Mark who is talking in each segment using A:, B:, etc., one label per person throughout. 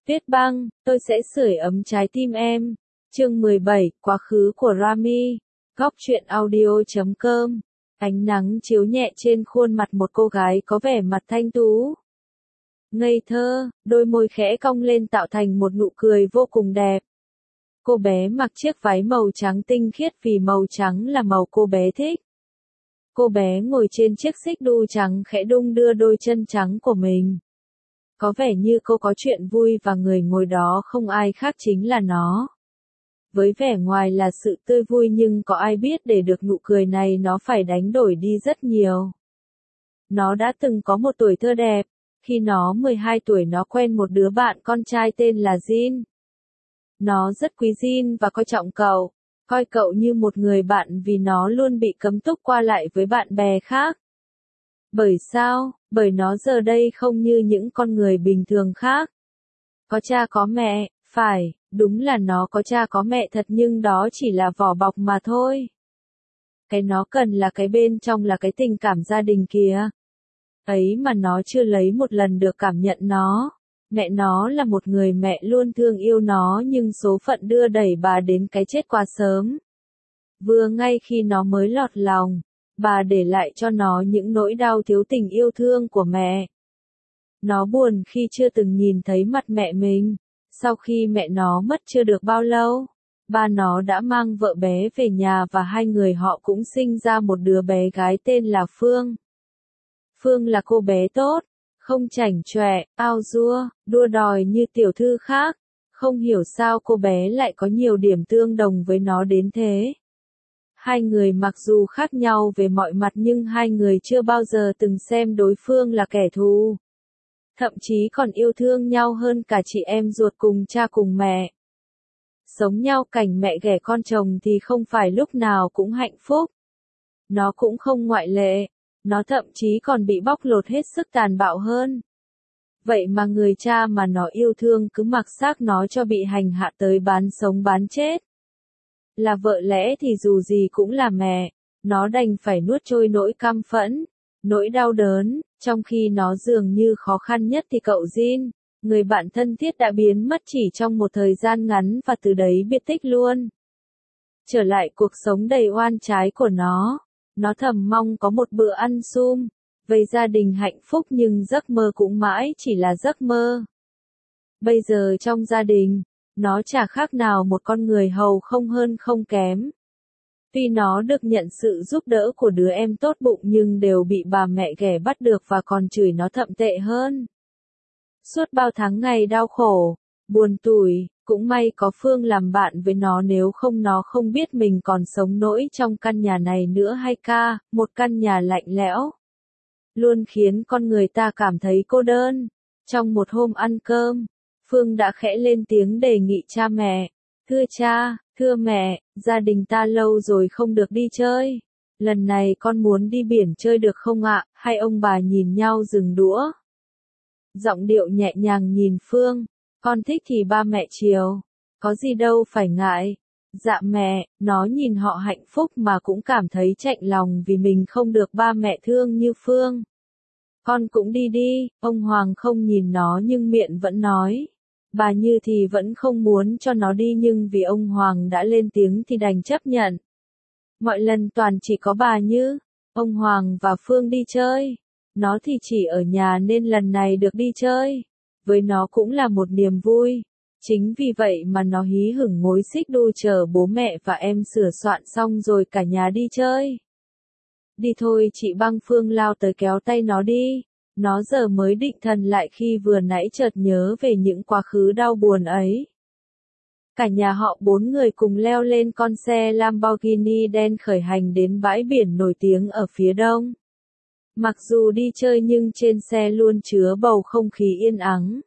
A: Tuyết băng, tôi sẽ sưởi ấm trái tim em. Chương 17, quá khứ của Rami. Góc truyện audio.com. Ánh nắng chiếu nhẹ trên khuôn mặt một cô gái có vẻ mặt thanh tú. Ngây thơ, đôi môi khẽ cong lên tạo thành một nụ cười vô cùng đẹp. Cô bé mặc chiếc váy màu trắng tinh khiết vì màu trắng là màu cô bé thích. Cô bé ngồi trên chiếc xích đu trắng khẽ đung đưa đôi chân trắng của mình. Có vẻ như cô có chuyện vui và người ngồi đó không ai khác chính là nó. Với vẻ ngoài là sự tươi vui nhưng có ai biết để được nụ cười này nó phải đánh đổi đi rất nhiều. Nó đã từng có một tuổi thơ đẹp. Khi nó 12 tuổi nó quen một đứa bạn con trai tên là Jin. Nó rất quý Jin và coi trọng cậu. Coi cậu như một người bạn vì nó luôn bị cấm túc qua lại với bạn bè khác. Bởi sao? Bởi nó giờ đây không như những con người bình thường khác. Có cha có mẹ, phải, đúng là nó có cha có mẹ thật nhưng đó chỉ là vỏ bọc mà thôi. Cái nó cần là cái bên trong là cái tình cảm gia đình kìa. Ấy mà nó chưa lấy một lần được cảm nhận nó. Mẹ nó là một người mẹ luôn thương yêu nó nhưng số phận đưa đẩy bà đến cái chết quá sớm. Vừa ngay khi nó mới lọt lòng, bà để lại cho nó những nỗi đau thiếu tình yêu thương của mẹ. Nó buồn khi chưa từng nhìn thấy mặt mẹ mình. Sau khi mẹ nó mất chưa được bao lâu, ba nó đã mang vợ bé về nhà và hai người họ cũng sinh ra một đứa bé gái tên là Phương. Phương là cô bé tốt, không chảnh chọe, ao dua, đua đòi như tiểu thư khác. Không hiểu sao cô bé lại có nhiều điểm tương đồng với nó đến thế. Hai người mặc dù khác nhau về mọi mặt nhưng hai người chưa bao giờ từng xem đối phương là kẻ thù. Thậm chí còn yêu thương nhau hơn cả chị em ruột cùng cha cùng mẹ. Sống nhau cảnh mẹ ghẻ con chồng thì không phải lúc nào cũng hạnh phúc. Nó cũng không ngoại lệ. Nó thậm chí còn bị bóc lột hết sức tàn bạo hơn. Vậy mà người cha mà nó yêu thương cứ mặc xác nó cho bị hành hạ tới bán sống bán chết. Là vợ lẽ thì dù gì cũng là mẹ, nó đành phải nuốt trôi nỗi căm phẫn, nỗi đau đớn, trong khi nó dường như khó khăn nhất thì cậu Jin, người bạn thân thiết đã biến mất chỉ trong một thời gian ngắn và từ đấy biệt tích luôn. Trở lại cuộc sống đầy oan trái của nó thầm mong có một bữa ăn sum, với gia đình hạnh phúc nhưng giấc mơ cũng mãi chỉ là giấc mơ. Bây giờ trong gia đình, nó chả khác nào một con người hầu không hơn không kém. Tuy nó được nhận sự giúp đỡ của đứa em tốt bụng nhưng đều bị bà mẹ ghẻ bắt được và còn chửi nó thậm tệ hơn. Suốt bao tháng ngày đau khổ, buồn tủi, cũng may có Phương làm bạn với nó nó không biết mình còn sống nổi trong căn nhà này nữa hay ca, một căn nhà lạnh lẽo. Luôn khiến con người ta cảm thấy cô đơn. Trong một hôm ăn cơm, Phương đã khẽ lên tiếng đề nghị cha mẹ. Thưa cha, thưa mẹ, gia đình ta lâu rồi không được đi chơi. Lần này con muốn đi biển chơi được không ạ? Hai ông bà nhìn nhau dừng đũa. Giọng điệu nhẹ nhàng nhìn Phương. Con thích thì ba mẹ chiều. Có gì đâu phải ngại. Dạ mẹ, nó nhìn họ hạnh phúc mà cũng cảm thấy chạnh lòng vì mình không được ba mẹ thương như Phương. Con cũng đi đi, ông Hoàng không nhìn nó nhưng miệng vẫn nói. Bà Như thì vẫn không muốn cho nó đi nhưng vì ông Hoàng đã lên tiếng thì đành chấp nhận. Mọi lần toàn chỉ có bà Như, ông Hoàng và Phương đi chơi. Nó thì chỉ ở nhà nên lần này được đi chơi. Với nó cũng là một niềm vui. Chính vì vậy mà nó hí hửng ngồi xích đu chờ bố mẹ và em sửa soạn xong rồi cả nhà đi chơi. Đi thôi chị Băng. Phương lao tới kéo tay nó đi. Nó giờ mới định thần lại khi vừa nãy chợt nhớ về những quá khứ đau buồn ấy. Cả nhà họ 4 người cùng leo lên con xe Lamborghini đen khởi hành đến bãi biển nổi tiếng ở phía đông. Mặc dù đi chơi nhưng trên xe luôn chứa bầu không khí yên ắng.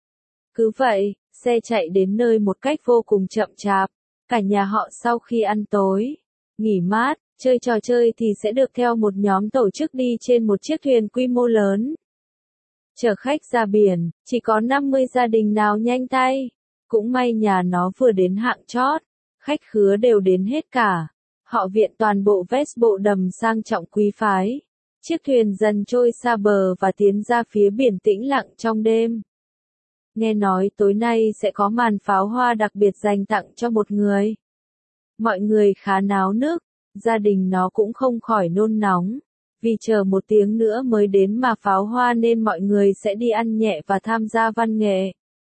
A: Cứ vậy, xe chạy đến nơi một cách vô cùng chậm chạp. Cả nhà họ sau khi ăn tối, nghỉ mát, chơi trò chơi thì sẽ được theo một nhóm tổ chức đi trên một chiếc thuyền quy mô lớn. Chở khách ra biển, chỉ có 50 gia đình nào nhanh tay. Cũng may nhà nó vừa đến hạng chót, khách khứa đều đến hết cả. Họ viện toàn bộ vest bộ đầm sang trọng quý phái. Chiếc thuyền dần trôi xa bờ và tiến ra phía biển tĩnh lặng trong đêm. nghe nói tối nay sẽ có màn pháo hoa đặc biệt dành tặng cho một người. Mọi người khá náo nức, gia đình nó cũng không khỏi nôn nóng, vì chờ một tiếng nữa mới đến mà pháo hoa nên mọi người sẽ đi ăn nhẹ và tham gia văn nghệ.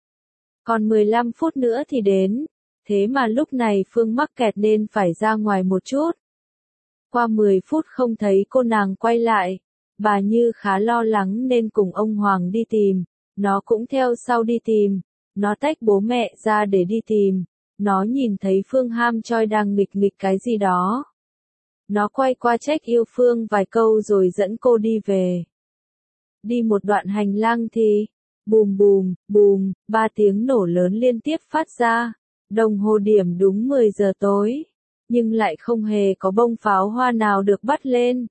A: Còn 15 phút nữa thì đến, thế mà lúc này Phương mắc kẹt nên phải ra ngoài một chút. Qua 10 phút không thấy cô nàng quay lại, bà Như khá lo lắng nên cùng ông Hoàng đi tìm, nó cũng theo sau đi tìm, nó tách bố mẹ ra để đi tìm, nó nhìn thấy Phương ham choi đang nghịch nghịch cái gì đó. Nó quay qua trách yêu Phương vài câu rồi dẫn cô đi về. Đi một đoạn hành lang thì, bùm bùm, bùm, 3 tiếng nổ lớn liên tiếp phát ra, đồng hồ điểm đúng 10 giờ tối, nhưng lại không hề có bông pháo hoa nào được bắt lên.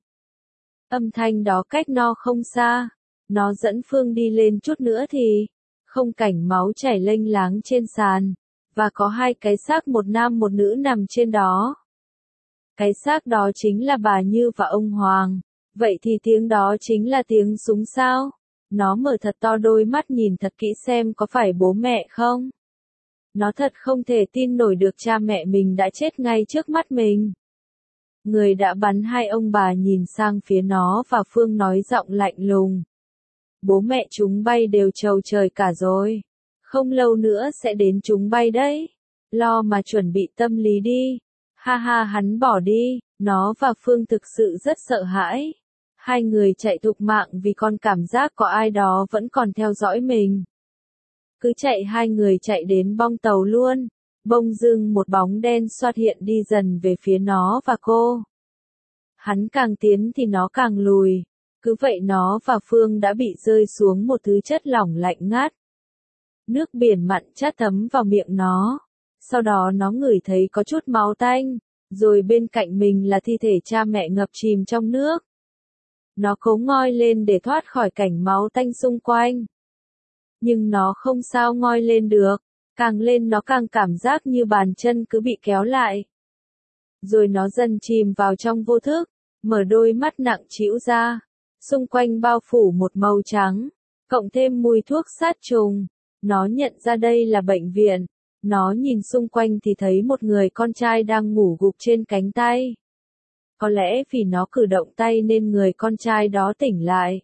A: Âm thanh đó cách nó không xa, nó dẫn Phương đi lên chút nữa thì, không cảnh máu chảy lênh láng trên sàn, và có 2 cái xác một nam một nữ nằm trên đó. Cái xác đó chính là bà Như và ông Hoàng, vậy thì tiếng đó chính là tiếng súng sao? Nó mở thật to đôi mắt nhìn thật kỹ xem có phải bố mẹ không? Nó thật không thể tin nổi được cha mẹ mình đã chết ngay trước mắt mình. Người đã bắn 2 ông bà nhìn sang phía nó và Phương nói giọng lạnh lùng. Bố mẹ chúng bay đều trầu trời cả rồi. Không lâu nữa sẽ đến chúng bay đấy. Lo mà chuẩn bị tâm lý đi. Ha ha hắn bỏ đi, nó và Phương thực sự rất sợ hãi. 2 người chạy thục mạng vì con cảm giác có ai đó vẫn còn theo dõi mình. Cứ chạy 2 người chạy đến bong tàu luôn, bỗng dưng một bóng đen xuất hiện đi dần về phía nó và cô. Hắn càng tiến thì nó càng lùi, cứ vậy nó và Phương đã bị rơi xuống một thứ chất lỏng lạnh ngắt. Nước biển mặn chát thấm vào miệng nó. Sau đó nó ngửi thấy có chút máu tanh, rồi bên cạnh mình là thi thể cha mẹ ngập chìm trong nước. Nó cố ngoi lên để thoát khỏi cảnh máu tanh xung quanh. Nhưng nó không sao ngoi lên được, càng lên nó càng cảm giác như bàn chân cứ bị kéo lại. Rồi nó dần chìm vào trong vô thức, mở đôi mắt nặng trĩu ra, xung quanh bao phủ một màu trắng, cộng thêm mùi thuốc sát trùng. Nó nhận ra đây là bệnh viện. Nó nhìn xung quanh thì thấy một người con trai đang ngủ gục trên cánh tay. Có lẽ vì nó cử động tay nên người con trai đó tỉnh lại.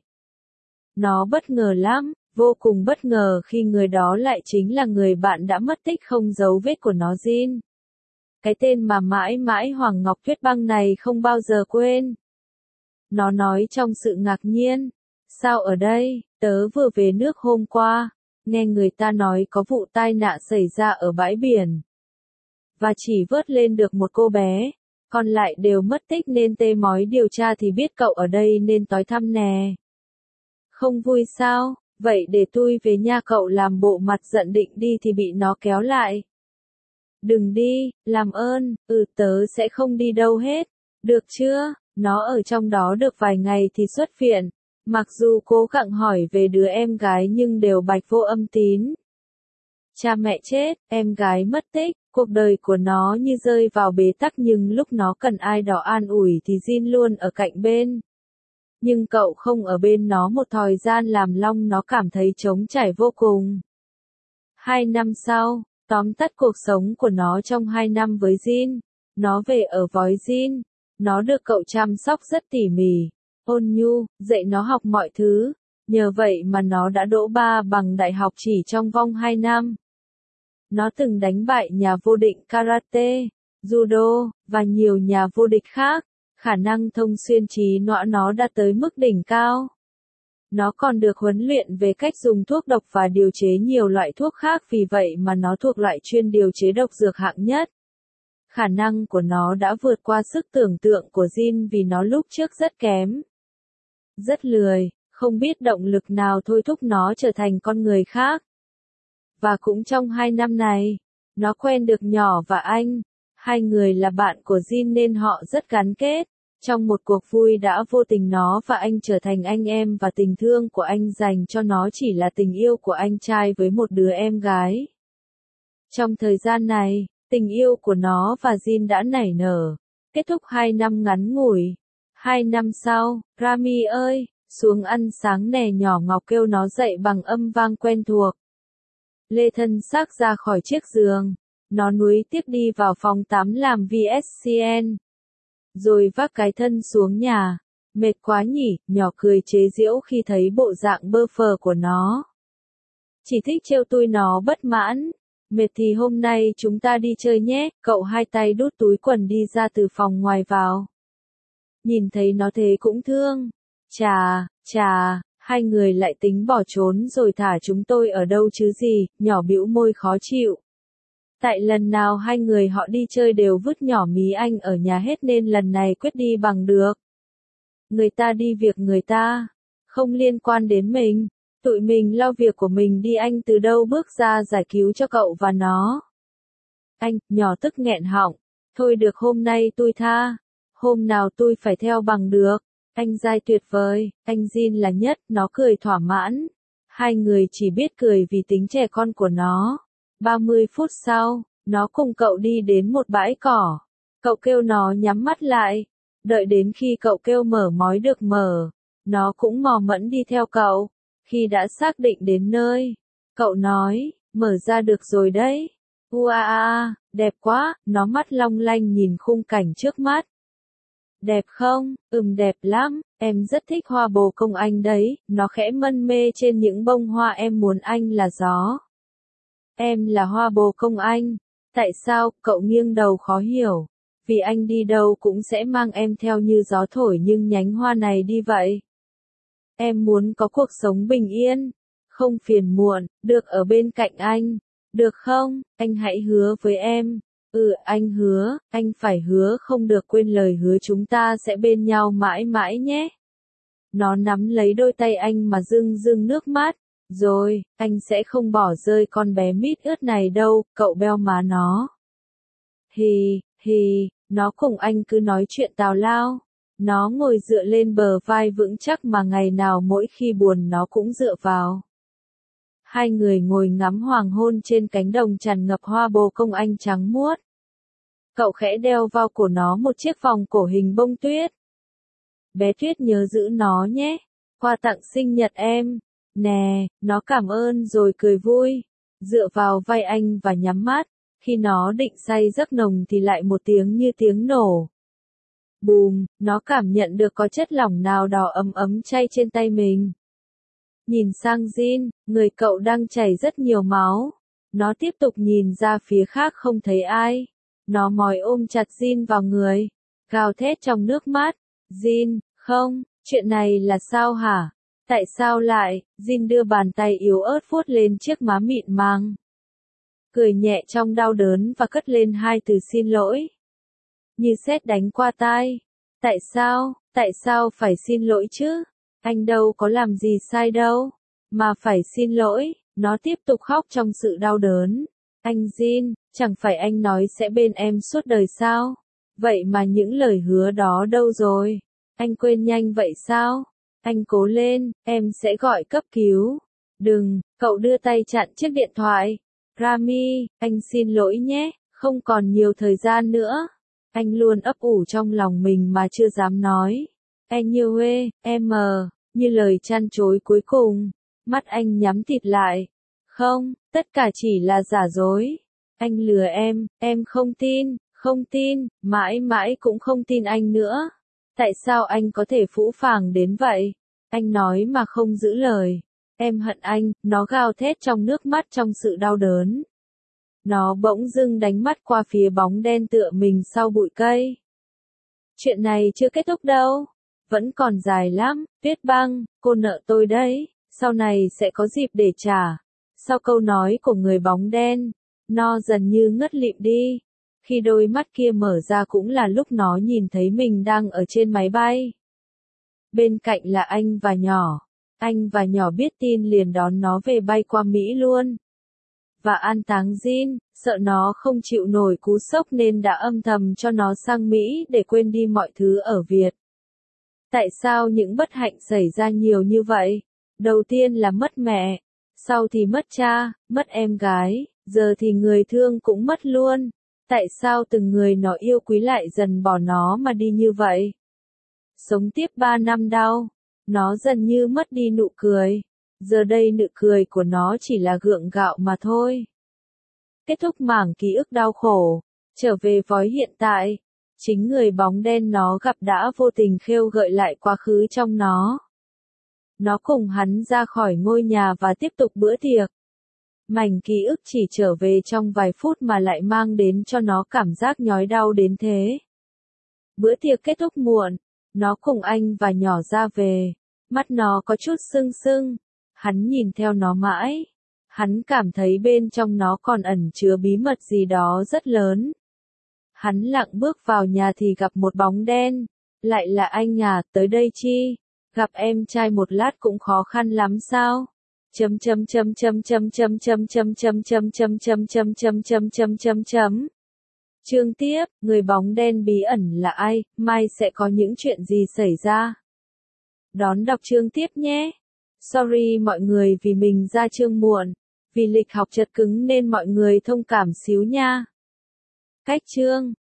A: Nó bất ngờ lắm, vô cùng bất ngờ khi người đó lại chính là người bạn đã mất tích không dấu vết của nó Jin. Cái tên mà mãi mãi Hoàng Ngọc Tuyết Băng này không bao giờ quên. Nó nói trong sự ngạc nhiên. Sao ở đây, tớ vừa về nước hôm qua. Nghe người ta nói có vụ tai nạn xảy ra ở bãi biển. Và chỉ vớt lên được một cô bé. Còn lại đều mất tích nên tê mói điều tra thì biết cậu ở đây nên tới thăm nè. Không vui sao? Vậy để tôi về nhà cậu làm bộ mặt giận định đi thì bị nó kéo lại. Đừng đi, làm ơn, tớ sẽ không đi đâu hết. Được chưa? Nó ở trong đó được vài ngày thì xuất viện. Mặc dù cố gắng hỏi về đứa em gái nhưng đều bạch vô âm tín. Cha mẹ chết, em gái mất tích, cuộc đời của nó như rơi vào bế tắc nhưng lúc nó cần ai đó an ủi thì Jin luôn ở cạnh bên. Nhưng cậu không ở bên nó một thời gian làm long nó cảm thấy trống trải vô cùng. 2 năm sau, tóm tắt cuộc sống của nó trong 2 năm với Jin. Nó về ở với Jin. Nó được cậu chăm sóc rất tỉ mỉ, ôn nhu, dạy nó học mọi thứ. Nhờ vậy mà nó đã đỗ 3 bằng đại học chỉ trong vòng 2 năm. Nó từng đánh bại nhà vô địch karate, judo, và nhiều nhà vô địch khác. Khả năng thông xuyên trí não nó đã tới mức đỉnh cao. Nó còn được huấn luyện về cách dùng thuốc độc và điều chế nhiều loại thuốc khác vì vậy mà nó thuộc loại chuyên điều chế độc dược hạng nhất. Khả năng của nó đã vượt qua sức tưởng tượng của Jin vì nó lúc trước rất kém. Rất lười, không biết động lực nào thôi thúc nó trở thành con người khác. Và cũng trong 2 năm này, nó quen được Nhỏ và Anh. 2 người là bạn của Jin nên họ rất gắn kết. Trong một cuộc vui đã vô tình nó và anh trở thành anh em và tình thương của anh dành cho nó chỉ là tình yêu của anh trai với một đứa em gái. Trong thời gian này, tình yêu của nó và Jin đã nảy nở. Kết thúc 2 năm ngắn ngủi. 2 năm sau, Rami ơi, xuống ăn sáng nè, Nhỏ Ngọc kêu nó dậy bằng âm vang quen thuộc. Lê thân xác ra khỏi chiếc giường. Nó nuối tiếc đi vào phòng tắm làm VSCN. Rồi vác cái thân xuống nhà. Mệt quá nhỉ, nhỏ cười chế giễu khi thấy bộ dạng bơ phờ của nó. Chỉ thích trêu tui nó bất mãn. Mệt thì hôm nay chúng ta đi chơi nhé, cậu hai tay đút túi quần đi ra từ phòng ngoài vào. Nhìn thấy nó thế cũng thương. Chà, hai người lại tính bỏ trốn rồi thả chúng tôi ở đâu chứ gì, nhỏ bĩu môi khó chịu. Tại lần nào hai người họ đi chơi đều vứt nhỏ mí anh ở nhà hết nên lần này quyết đi bằng được. Người ta đi việc người ta, không liên quan đến mình. Tụi mình lo việc của mình đi, anh từ đâu bước ra giải cứu cho cậu và nó. Anh, nhỏ tức nghẹn họng. Thôi được, hôm nay tôi tha. Hôm nào tôi phải theo bằng được. Anh dai tuyệt vời, anh Jin là nhất, nó cười thỏa mãn. Hai người chỉ biết cười vì tính trẻ con của nó. 30 phút sau, nó cùng cậu đi đến một bãi cỏ. Cậu kêu nó nhắm mắt lại. Đợi đến khi cậu kêu mở mói được mở. Nó cũng mò mẫm đi theo cậu. Khi đã xác định đến nơi, cậu nói, mở ra được rồi đấy. Ua, đẹp quá, nó mắt long lanh nhìn khung cảnh trước mắt. Đẹp không? Đẹp lắm, em rất thích hoa bồ công anh đấy, nó khẽ mân mê trên những bông hoa. Em muốn anh là gió. Em là hoa bồ công anh. Tại sao? Cậu nghiêng đầu khó hiểu. Vì anh đi đâu cũng sẽ mang em theo như gió thổi nhưng nhánh hoa này đi vậy. Em muốn có cuộc sống bình yên, không phiền muộn, được ở bên cạnh anh. Được không? Anh hãy hứa với em. Anh hứa, anh phải hứa, không được quên lời hứa, chúng ta sẽ bên nhau mãi mãi nhé. Nó nắm lấy đôi tay anh mà rưng rưng nước mắt. Rồi, anh sẽ không bỏ rơi con bé mít ướt này đâu, cậu beo má nó. Nó cùng anh cứ nói chuyện tào lao. Nó ngồi dựa lên bờ vai vững chắc mà ngày nào mỗi khi buồn nó cũng dựa vào. Hai người ngồi ngắm hoàng hôn trên cánh đồng tràn ngập hoa bồ công anh trắng muốt. Cậu khẽ đeo vào cổ nó một chiếc vòng cổ hình bông tuyết. Bé Tuyết nhớ giữ nó nhé. Quà tặng sinh nhật em. Nè, nó cảm ơn rồi cười vui. Dựa vào vai anh và nhắm mắt. Khi nó định say giấc nồng thì lại một tiếng như tiếng nổ. Bùm, nó cảm nhận được có chất lỏng nào đó ấm ấm chay trên tay mình. Nhìn sang Jin, người cậu đang chảy rất nhiều máu. Nó tiếp tục nhìn ra phía khác không thấy ai. Nó mỏi ôm chặt Jin vào người, gào thét trong nước mắt. Jin, không, chuyện này là sao hả? Tại sao lại? Jin đưa bàn tay yếu ớt vuốt lên chiếc má mịn màng. Cười nhẹ trong đau đớn và cất lên hai từ xin lỗi. Như sét đánh qua tai. Tại sao phải xin lỗi chứ? Anh đâu có làm gì sai đâu. Mà phải xin lỗi, nó tiếp tục khóc trong sự đau đớn. Anh Jin, chẳng phải anh nói sẽ bên em suốt đời sao? Vậy mà những lời hứa đó đâu rồi? Anh quên nhanh vậy sao? Anh cố lên, em sẽ gọi cấp cứu. Đừng, cậu đưa tay chặn chiếc điện thoại. Rami, anh xin lỗi nhé, không còn nhiều thời gian nữa. Anh luôn ấp ủ trong lòng mình mà chưa dám nói. Anyway, như lời trăn trối cuối cùng. Mắt anh nhắm tịt lại. Không, tất cả chỉ là giả dối. Anh lừa em không tin, mãi mãi cũng không tin anh nữa. Tại sao anh có thể phũ phàng đến vậy? Anh nói mà không giữ lời. Em hận anh, nó gào thét trong nước mắt trong sự đau đớn. Nó bỗng dưng đánh mắt qua phía bóng đen tựa mình sau bụi cây. Chuyện này chưa kết thúc đâu. Vẫn còn dài lắm, Tuyết Băng, cô nợ tôi đấy, sau này sẽ có dịp để trả. Sau câu nói của người bóng đen, nó dần như ngất lịm đi. Khi đôi mắt kia mở ra cũng là lúc nó nhìn thấy mình đang ở trên máy bay. Bên cạnh là anh và nhỏ. Anh và nhỏ biết tin liền đón nó về bay qua Mỹ luôn. Và an táng Jin, sợ nó không chịu nổi cú sốc nên đã âm thầm cho nó sang Mỹ để quên đi mọi thứ ở Việt. Tại sao những bất hạnh xảy ra nhiều như vậy? Đầu tiên là mất mẹ, sau thì mất cha, mất em gái, giờ thì người thương cũng mất luôn. Tại sao từng người nó yêu quý lại dần bỏ nó mà đi như vậy? Sống tiếp 3 năm đau, nó dần như mất đi nụ cười. Giờ đây nụ cười của nó chỉ là gượng gạo mà thôi. Kết thúc mảng ký ức đau khổ, trở về với hiện tại. Chính người bóng đen nó gặp đã vô tình khêu gợi lại quá khứ trong nó. Nó cùng hắn ra khỏi ngôi nhà và tiếp tục bữa tiệc. Mảnh ký ức chỉ trở về trong vài phút mà lại mang đến cho nó cảm giác nhói đau đến thế. Bữa tiệc kết thúc muộn, nó cùng anh và nhỏ ra về. Mắt nó có chút sưng sưng. Hắn nhìn theo nó mãi. Hắn cảm thấy bên trong nó còn ẩn chứa bí mật gì đó rất lớn. Hắn lặng bước vào nhà thì gặp một bóng đen. Lại là anh à, tới đây chi? Gặp em trai một lát cũng khó khăn lắm sao? Chương tiếp, người bóng đen bí ẩn là ai, mai sẽ có những chuyện gì xảy ra? Đón đọc chương tiếp nhé. Sorry mọi người vì mình ra chương muộn, vì lịch học chật cứng nên mọi người thông cảm xíu nha. Cách chương